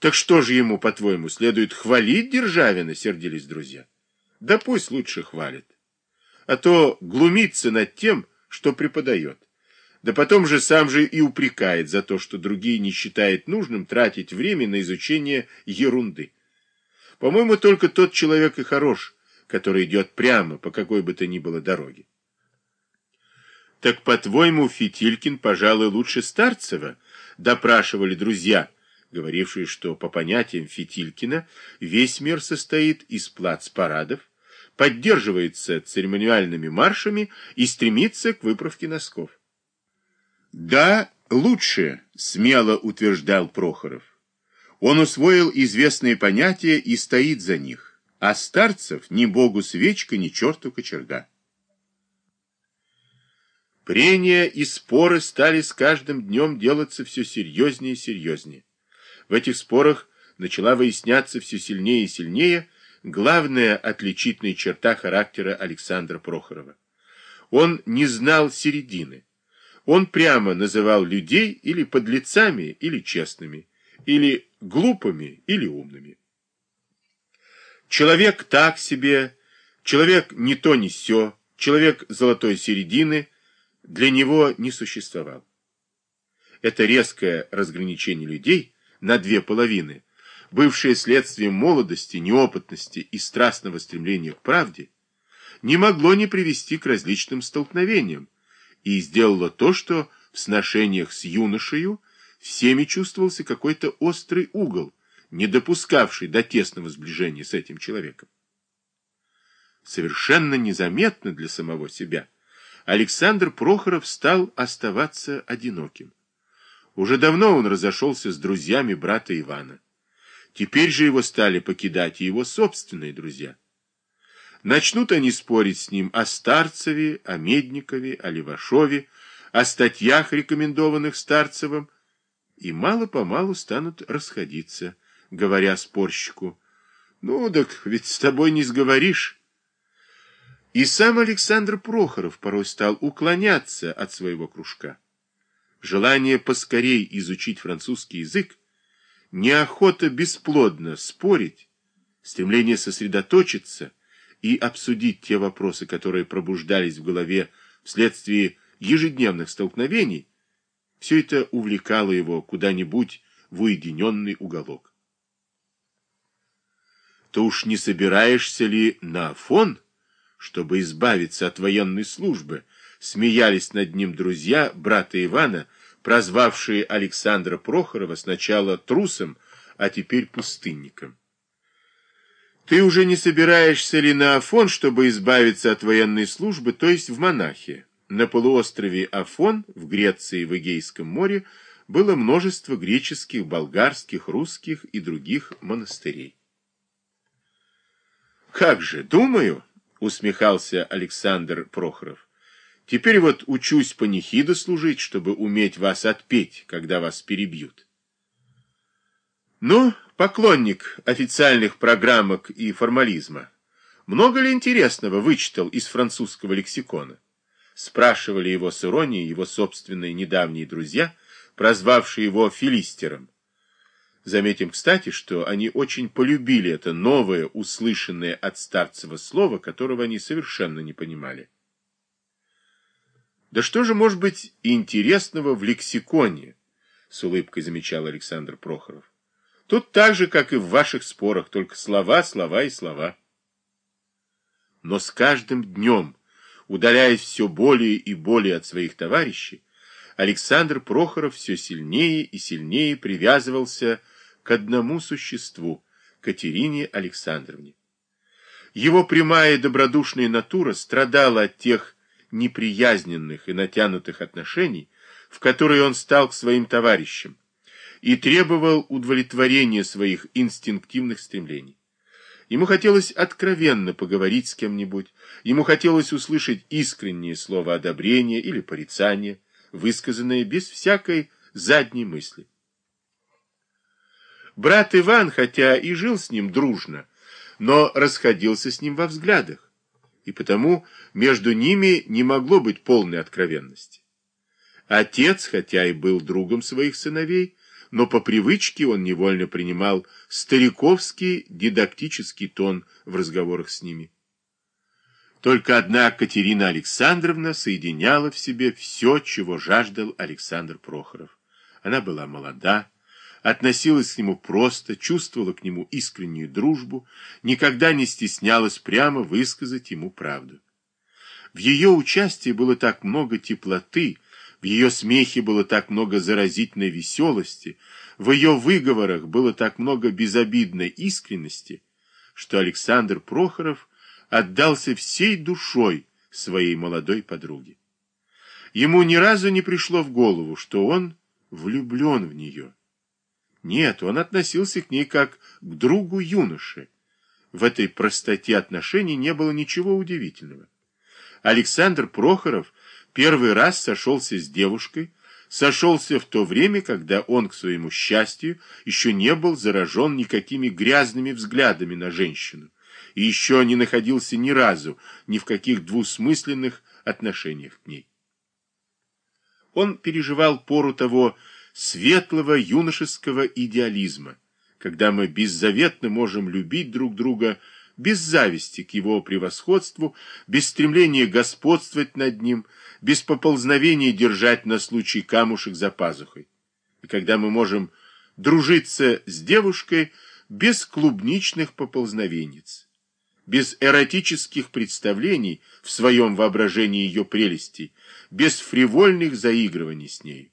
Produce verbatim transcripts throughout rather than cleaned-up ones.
Так что же ему, по-твоему, следует хвалить Державина, сердились друзья? Да пусть лучше хвалит. А то глумится над тем, что преподает. Да потом же сам же и упрекает за то, что другие не считают нужным тратить время на изучение ерунды. По-моему, только тот человек и хорош, который идет прямо по какой бы то ни было дороге. Так, по-твоему, Фитилькин, пожалуй, лучше Старцева? Допрашивали друзья, говорившие, что по понятиям Фитилькина весь мир состоит из плацпарадов, поддерживается церемониальными маршами и стремится к выправке носков. Да, лучше, смело утверждал Прохоров. Он усвоил известные понятия и стоит за них, а Старцев ни богу свечка, ни черту кочерга. Прения и споры стали с каждым днем делаться все серьезнее и серьезнее. В этих спорах начала выясняться все сильнее и сильнее главная отличительная черта характера Александра Прохорова. Он не знал середины. Он прямо называл людей или подлецами, или честными, или глупыми, или умными. Человек так себе, человек не то не сё, человек золотой середины для него не существовал. Это резкое разграничение людей на две половины, бывшее следствием молодости, неопытности и страстного стремления к правде, не могло не привести к различным столкновениям и сделало то, что в сношениях с юношею всеми чувствовался какой-то острый угол, не допускавший до тесного сближения с этим человеком. Совершенно незаметно для самого себя Александр Прохоров стал оставаться одиноким. Уже давно он разошелся с друзьями брата Ивана. Теперь же его стали покидать и его собственные друзья. Начнут они спорить с ним о Старцеве, о Медникове, о Левашове, о статьях, рекомендованных Старцевым, и мало-помалу станут расходиться, говоря спорщику: «Ну, так ведь с тобой не сговоришь». И сам Александр Прохоров порой стал уклоняться от своего кружка. Желание поскорей изучить французский язык, неохота бесплодно спорить, стремление сосредоточиться и обсудить те вопросы, которые пробуждались в голове вследствие ежедневных столкновений, все это увлекало его куда-нибудь в уединенный уголок. «То уж не собираешься ли на Афон, чтобы избавиться от военной службы?» Смеялись над ним друзья брата Ивана, прозвавшие Александра Прохорова сначала трусом, а теперь пустынником. «Ты уже не собираешься ли на Афон, чтобы избавиться от военной службы, то есть в монахи?» На полуострове Афон, в Греции и в Эгейском море, было множество греческих, болгарских, русских и других монастырей. «Как же, думаю», — усмехался Александр Прохоров, — «теперь вот учусь панихиду служить, чтобы уметь вас отпеть, когда вас перебьют». «Ну, поклонник официальных программок и формализма, много ли интересного вычитал из французского лексикона?» Спрашивали его с иронией его собственные недавние друзья, прозвавшие его филистером. Заметим, кстати, что они очень полюбили это новое, услышанное от Старцева слово, которого они совершенно не понимали. «Да что же может быть интересного в лексиконе?» — с улыбкой замечал Александр Прохоров. «Тут так же, как и в ваших спорах, только слова, слова и слова». Но с каждым днем, удаляясь все более и более от своих товарищей, Александр Прохоров все сильнее и сильнее привязывался к одному существу, Катерине Александровне. Его прямая и добродушная натура страдала от тех неприязненных и натянутых отношений, в которые он стал к своим товарищам, и требовал удовлетворения своих инстинктивных стремлений. Ему хотелось откровенно поговорить с кем-нибудь, ему хотелось услышать искреннее слово одобрения или порицания, высказанное без всякой задней мысли. Брат Иван, хотя и жил с ним дружно, но расходился с ним во взглядах, и потому между ними не могло быть полной откровенности. Отец, хотя и был другом своих сыновей, но по привычке он невольно принимал стариковский дидактический тон в разговорах с ними. Только одна Катерина Александровна соединяла в себе все, чего жаждал Александр Прохоров. Она была молода, относилась к нему просто, чувствовала к нему искреннюю дружбу, никогда не стеснялась прямо высказать ему правду. В ее участии было так много теплоты, в ее смехе было так много заразительной веселости, в ее выговорах было так много безобидной искренности, что Александр Прохоров отдался всей душой своей молодой подруге. Ему ни разу не пришло в голову, что он влюблен в нее. Нет, он относился к ней как к другу юноши. В этой простоте отношений не было ничего удивительного. Александр Прохоров первый раз сошелся с девушкой, сошелся в то время, когда он, к своему счастью, еще не был заражен никакими грязными взглядами на женщину и еще не находился ни разу ни в каких двусмысленных отношениях к ней. Он переживал пору того светлого юношеского идеализма, когда мы беззаветно можем любить друг друга без зависти к его превосходству, без стремления господствовать над ним, без поползновения держать на случай камушек за пазухой, и когда мы можем дружиться с девушкой без клубничных поползновенниц, без эротических представлений в своем воображении ее прелестей, без фривольных заигрываний с ней.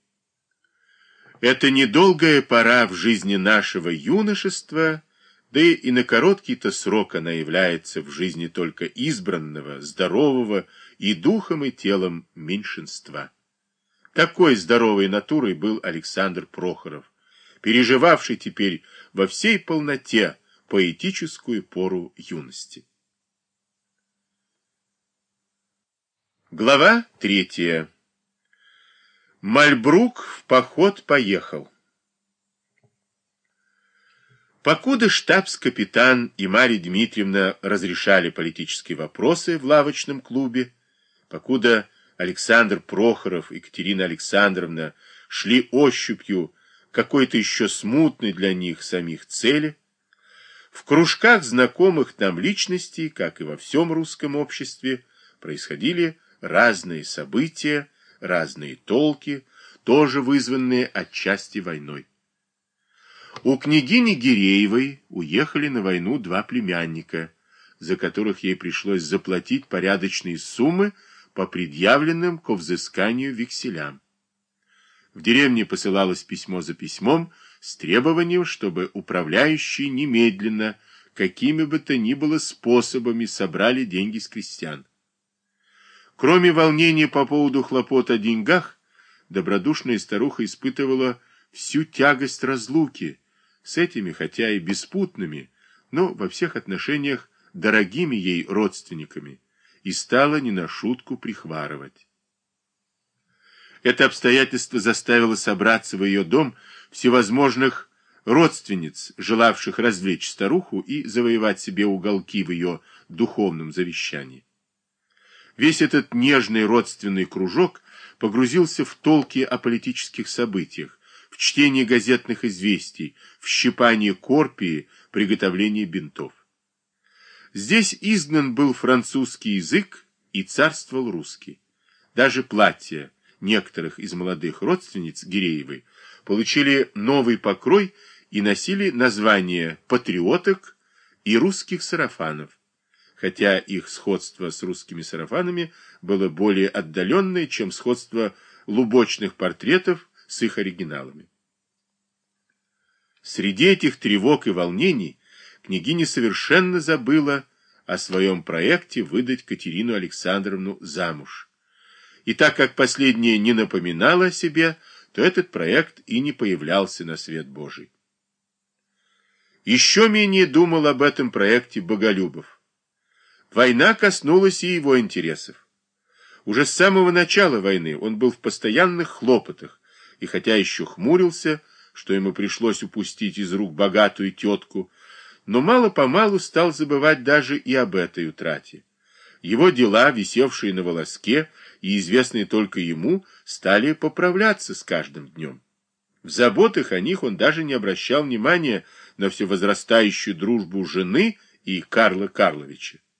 Это недолгая пора в жизни нашего юношества, да и на короткий-то срок она является в жизни только избранного, здорового и духом, и телом меньшинства. Такой здоровой натурой был Александр Прохоров, переживавший теперь во всей полноте поэтическую пору юности. Глава третья. Мальбрук в поход поехал. Покуда штабс-капитан и Марья Дмитриевна разрешали политические вопросы в лавочном клубе, покуда Александр Прохоров и Екатерина Александровна шли ощупью какой-то еще смутной для них самих цели, в кружках знакомых нам личностей, как и во всем русском обществе, происходили разные события, разные толки, тоже вызванные отчасти войной. У княгини Гиреевой уехали на войну два племянника, за которых ей пришлось заплатить порядочные суммы по предъявленным ко взысканию векселям. В деревне посылалось письмо за письмом с требованием, чтобы управляющие немедленно, какими бы то ни было способами, собрали деньги с крестьян. Кроме волнения по поводу хлопот о деньгах, добродушная старуха испытывала всю тягость разлуки с этими, хотя и беспутными, но во всех отношениях дорогими ей родственниками, и стала не на шутку прихварывать. Это обстоятельство заставило собраться в ее дом всевозможных родственниц, желавших развлечь старуху и завоевать себе уголки в ее духовном завещании. Весь этот нежный родственный кружок погрузился в толки о политических событиях, в чтение газетных известий, в щипание корпии, приготовление бинтов. Здесь изгнан был французский язык и царствовал русский. Даже платья некоторых из молодых родственниц Гиреевой получили новый покрой и носили названия патриоток и русских сарафанов, хотя их сходство с русскими сарафанами было более отдаленное, чем сходство лубочных портретов с их оригиналами. Среди этих тревог и волнений княгиня совершенно забыла о своем проекте выдать Катерину Александровну замуж. И так как последняя не напоминала о себе, то этот проект и не появлялся на свет Божий. Еще менее думал об этом проекте Боголюбов. Война коснулась и его интересов. Уже с самого начала войны он был в постоянных хлопотах, и хотя еще хмурился, что ему пришлось упустить из рук богатую тетку, но мало-помалу стал забывать даже и об этой утрате. Его дела, висевшие на волоске и известные только ему, стали поправляться с каждым днем. В заботах о них он даже не обращал внимания на всю возрастающую дружбу жены и Карла Карловича.